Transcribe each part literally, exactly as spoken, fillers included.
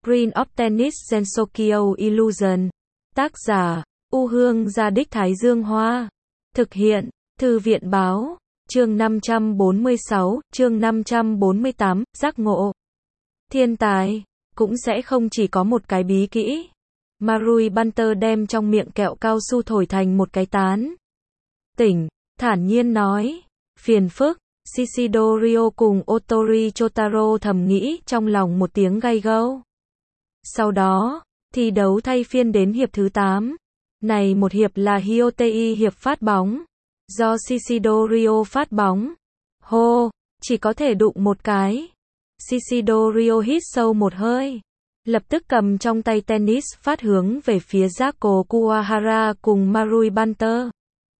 Green of Tennis Gensokyo Illusion. Tác giả, U Hương Gia Đích Thái Dương Hoa. Thực hiện, Thư viện Báo. Chương năm trăm bốn mươi sáu, chương năm trăm bốn mươi tám, giác ngộ. Thiên tài, cũng sẽ không chỉ có một cái bí kỹ. Marui Banter đem trong miệng kẹo cao su thổi thành một cái tán. Tỉnh, thản nhiên nói. Phiền phức, Shishido cùng Otori Chotaro thầm nghĩ trong lòng một tiếng gay gâu. Sau đó, thi đấu thay phiên đến hiệp thứ tám. Này một hiệp là Hyotei hiệp phát bóng. Do Shishido phát bóng. Hô, chỉ có thể đụng một cái. Shishido hít sâu một hơi. Lập tức cầm trong tay tennis phát hướng về phía Jaco Kuwahara cùng Marui Banter.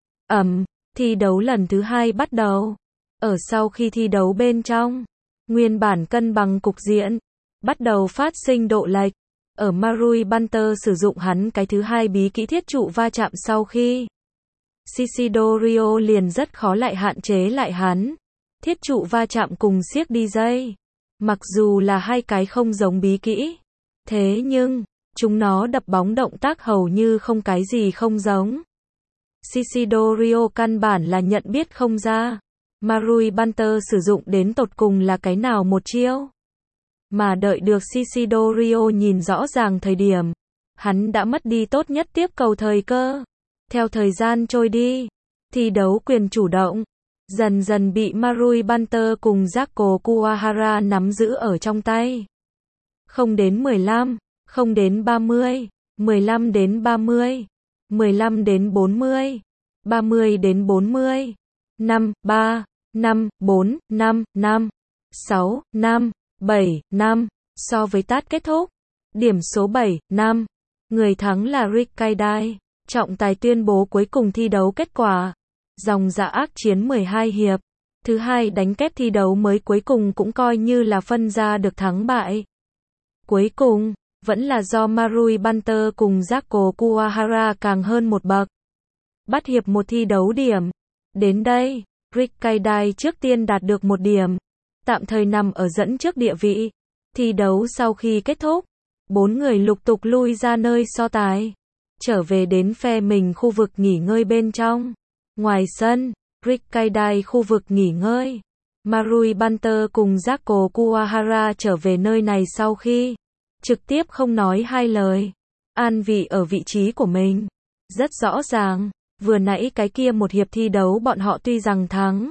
Ẩm, thi đấu lần thứ hai bắt đầu. Ở sau khi thi đấu bên trong, nguyên bản cân bằng cục diện, bắt đầu phát sinh độ lệch. Ở Marui Banter sử dụng hắn cái thứ hai bí kỹ thiết trụ va chạm sau khi Shishido liền rất khó lại hạn chế lại hắn. Thiết trụ va chạm cùng siếc đi dây. Mặc dù là hai cái không giống bí kỹ, thế nhưng, chúng nó đập bóng động tác hầu như không cái gì không giống. Shishido căn bản là nhận biết không ra. Marui Banter sử dụng đến tột cùng là cái nào một chiêu. Mà đợi được Shishido nhìn rõ ràng thời điểm, hắn đã mất đi tốt nhất tiếp cầu thời cơ. Theo thời gian trôi đi, thi đấu quyền chủ động dần dần bị Marui Banter cùng Jaco Kuwahara nắm giữ ở trong tay. Không đến mười lăm, không đến ba mươi, mười lăm đến ba mươi, mười lăm đến bốn mươi, ba mươi đến bốn mươi, năm, ba, năm, bốn, năm, năm, sáu, năm, bảy, năm. So với tát kết thúc, điểm số bảy, năm, người thắng là Rikkaidai. Trọng tài tuyên bố cuối cùng thi đấu kết quả. Dòng dã ác chiến mười hai hiệp. Thứ hai đánh kép thi đấu mới cuối cùng cũng coi như là phân ra được thắng bại. Cuối cùng, vẫn là do Marui Banter cùng Jaco Kuwahara càng hơn một bậc. Bắt hiệp một thi đấu điểm. Đến đây, Rikkaidai trước tiên đạt được một điểm. Tạm thời nằm ở dẫn trước địa vị. Thi đấu sau khi kết thúc, bốn người lục tục lui ra nơi so tài. Trở về đến phe mình khu vực nghỉ ngơi bên trong. Ngoài sân, Rikkaidai khu vực nghỉ ngơi. Marui Banter cùng Jaco Kuwahara trở về nơi này sau khi trực tiếp không nói hai lời. An vị ở vị trí của mình. Rất rõ ràng, vừa nãy cái kia một hiệp thi đấu bọn họ tuy rằng thắng.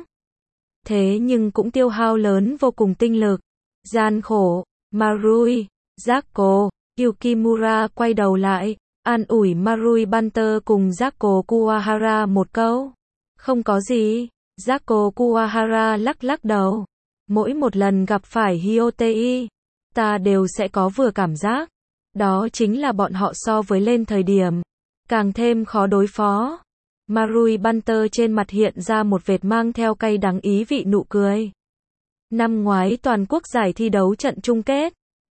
Thế nhưng cũng tiêu hao lớn vô cùng tinh lực. Gian khổ, Marui, Jaco, Yukimura quay đầu lại. An ủi Marui Banter cùng Jaco Kuwahara một câu. Không có gì. Jaco Kuwahara lắc lắc đầu. Mỗi một lần gặp phải Hyotei, ta đều sẽ có vừa cảm giác. Đó chính là bọn họ so với lên thời điểm. Càng thêm khó đối phó. Marui Banter trên mặt hiện ra một vệt mang theo cay đắng ý vị nụ cười. Năm ngoái toàn quốc giải thi đấu trận chung kết.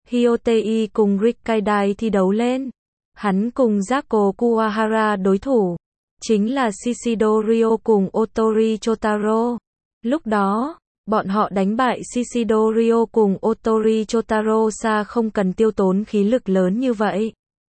Hyotei cùng Rikkaidai thi đấu lên. Hắn cùng Jaco Kuwahara đối thủ, chính là Shishido cùng Otori Chotaro. Lúc đó, bọn họ đánh bại Shishido cùng Otori Chotaro xa không cần tiêu tốn khí lực lớn như vậy.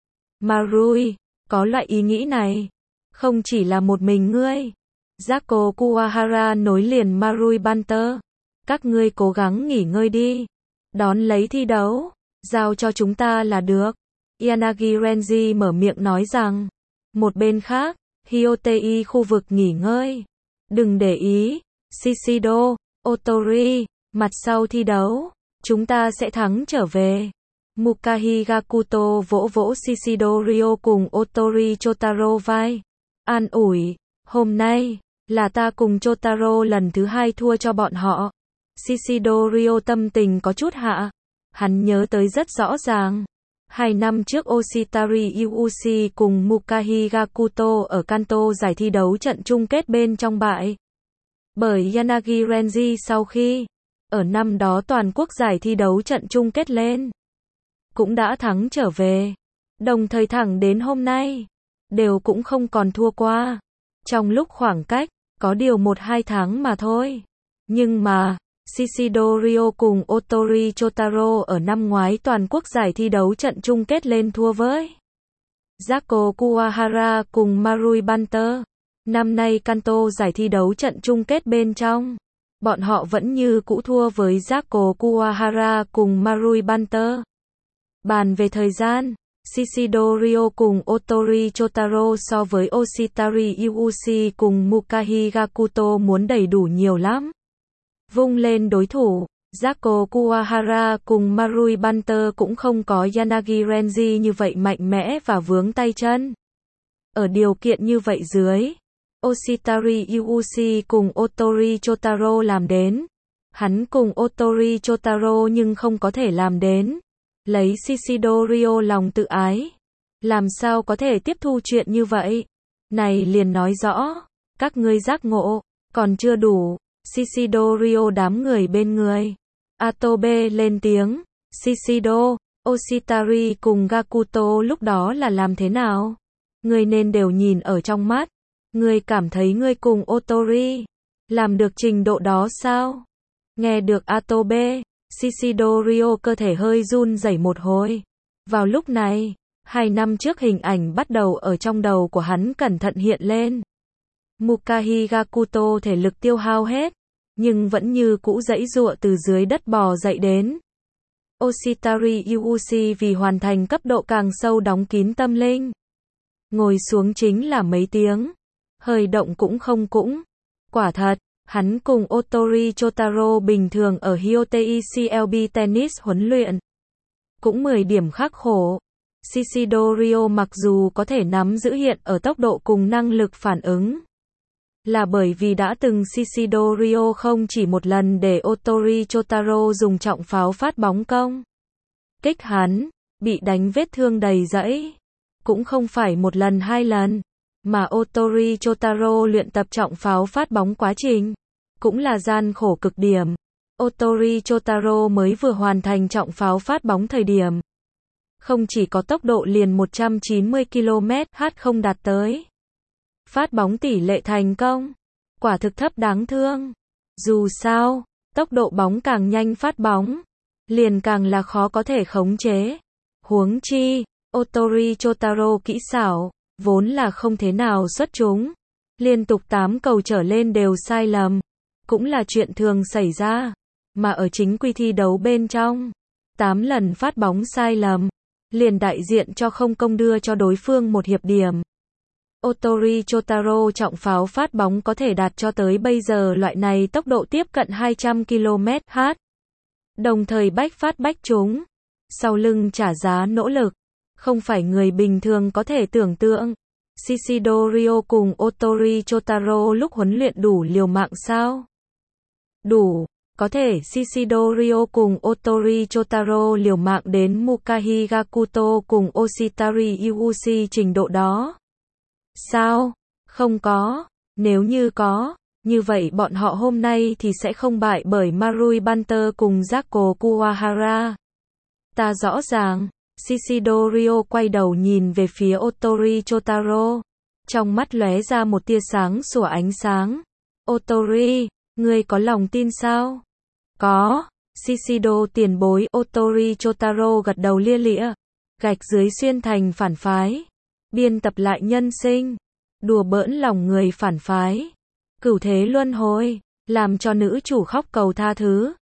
Marui, có loại ý nghĩ này, không chỉ là một mình ngươi. Jaco Kuwahara nối liền Marui Banter. Các ngươi cố gắng nghỉ ngơi đi. Đón lấy thi đấu, giao cho chúng ta là được. Yanagi Renji mở miệng nói rằng. Một bên khác, Hyotei khu vực nghỉ ngơi. Đừng để ý, Shishido, Otori, mặt sau thi đấu, chúng ta sẽ thắng trở về. Mukahi Gakuto vỗ vỗ Shishido cùng Otori Chotaro vai. An ủi, hôm nay, là ta cùng Chotaro lần thứ hai thua cho bọn họ. Shishido tâm tình có chút hạ. Hắn nhớ tới rất rõ ràng. Hai năm trước Oshitari Yuuchi cùng Mukahi Gakuto ở Kanto giải thi đấu trận chung kết bên trong bại. Bởi Yanagi Renji sau khi, ở năm đó toàn quốc giải thi đấu trận chung kết lên, cũng đã thắng trở về. Đồng thời thẳng đến hôm nay, đều cũng không còn thua qua. Trong lúc khoảng cách, có điều một hai tháng mà thôi. Nhưng mà, Shishido Ryo cùng Otori Chotaro ở năm ngoái toàn quốc giải thi đấu trận chung kết lên thua với Zako Kuwahara cùng Marui Banter. Năm nay Kanto giải thi đấu trận chung kết bên trong, bọn họ vẫn như cũ thua với Zako Kuwahara cùng Marui Banter. Bàn về thời gian, Shishido Ryo cùng Otori Chotaro so với Oshitari Yuuchi cùng Mukahi Gakuto muốn đầy đủ nhiều lắm. Vung lên đối thủ, Zako Kuwahara cùng Marui Banter cũng không có Yanagi Renji như vậy mạnh mẽ và vướng tay chân. Ở điều kiện như vậy dưới, Oshitari Yuuchi cùng Otori Chotaro làm đến. Hắn cùng Otori Chotaro nhưng không có thể làm đến. Lấy Shishido Ryo lòng tự ái, làm sao có thể tiếp thu chuyện như vậy? Này liền nói rõ, các ngươi giác ngộ, còn chưa đủ. Shishido Ryo đám người bên người. Atobe lên tiếng, Shishido, Oshitari cùng Gakuto lúc đó là làm thế nào? Ngươi nên đều nhìn ở trong mắt. Ngươi cảm thấy ngươi cùng Otori làm được trình độ đó sao? Nghe được Atobe, Shishido Ryo cơ thể hơi run rẩy một hồi. Vào lúc này, hai năm trước hình ảnh bắt đầu ở trong đầu của hắn cẩn thận hiện lên. Mukahi Gakuto thể lực tiêu hao hết, nhưng vẫn như cũ giãy giụa từ dưới đất bò dậy đến. Oshitari Yuuchi vì hoàn thành cấp độ càng sâu đóng kín tâm linh. Ngồi xuống chính là mấy tiếng, hơi động cũng không cũng. Quả thật, hắn cùng Otori Chotaro bình thường ở Hyotei xê lờ bê Tennis huấn luyện. Cũng mười điểm khắc khổ. Shishido Ryo mặc dù có thể nắm giữ hiện ở tốc độ cùng năng lực phản ứng. Là bởi vì đã từng Shishido Ryo không chỉ một lần để Otori Chotaro dùng trọng pháo phát bóng công kích hắn, bị đánh vết thương đầy dẫy. Cũng không phải một lần hai lần, mà Otori Chotaro luyện tập trọng pháo phát bóng quá trình, cũng là gian khổ cực điểm. Otori Chotaro mới vừa hoàn thành trọng pháo phát bóng thời điểm. Không chỉ có tốc độ liền một trăm chín mươi ki lô mét h không đạt tới. Phát bóng tỷ lệ thành công, quả thực thấp đáng thương. Dù sao, tốc độ bóng càng nhanh phát bóng, liền càng là khó có thể khống chế. Huống chi, Otori Chotaro kỹ xảo, vốn là không thế nào xuất chúng. Liên tục tám cầu trở lên đều sai lầm, cũng là chuyện thường xảy ra. Mà ở chính quy thi đấu bên trong, tám lần phát bóng sai lầm, liền đại diện cho không công đưa cho đối phương một hiệp điểm. Otori Chotaro trọng pháo phát bóng có thể đạt cho tới bây giờ loại này tốc độ tiếp cận hai trăm ki lô mét h. Đồng thời bách phát bách trúng. Sau lưng trả giá nỗ lực, không phải người bình thường có thể tưởng tượng. Shishido Ryo cùng Otori Chotaro lúc huấn luyện đủ liều mạng sao? Đủ. Có thể Shishido Ryo cùng Otori Chotaro liều mạng đến Mukahi Gakuto cùng Oshitari Yuuchi trình độ đó. Sao? Không có. Nếu như có, như vậy bọn họ hôm nay thì sẽ không bại bởi Marui Banter cùng Zako Kuwahara. Ta rõ ràng. Shishido Ryo quay đầu nhìn về phía Otori Chotaro. Trong mắt lóe ra một tia sáng sủa ánh sáng. Otori, ngươi có lòng tin sao? Có. Shishido tiền bối. Otori Chotaro gật đầu lia lịa. Gạch dưới xuyên thành phản phái. Biên tập lại nhân sinh. Đùa bỡn lòng người phản phái. Cửu thế luân hồi. Làm cho nữ chủ khóc cầu tha thứ.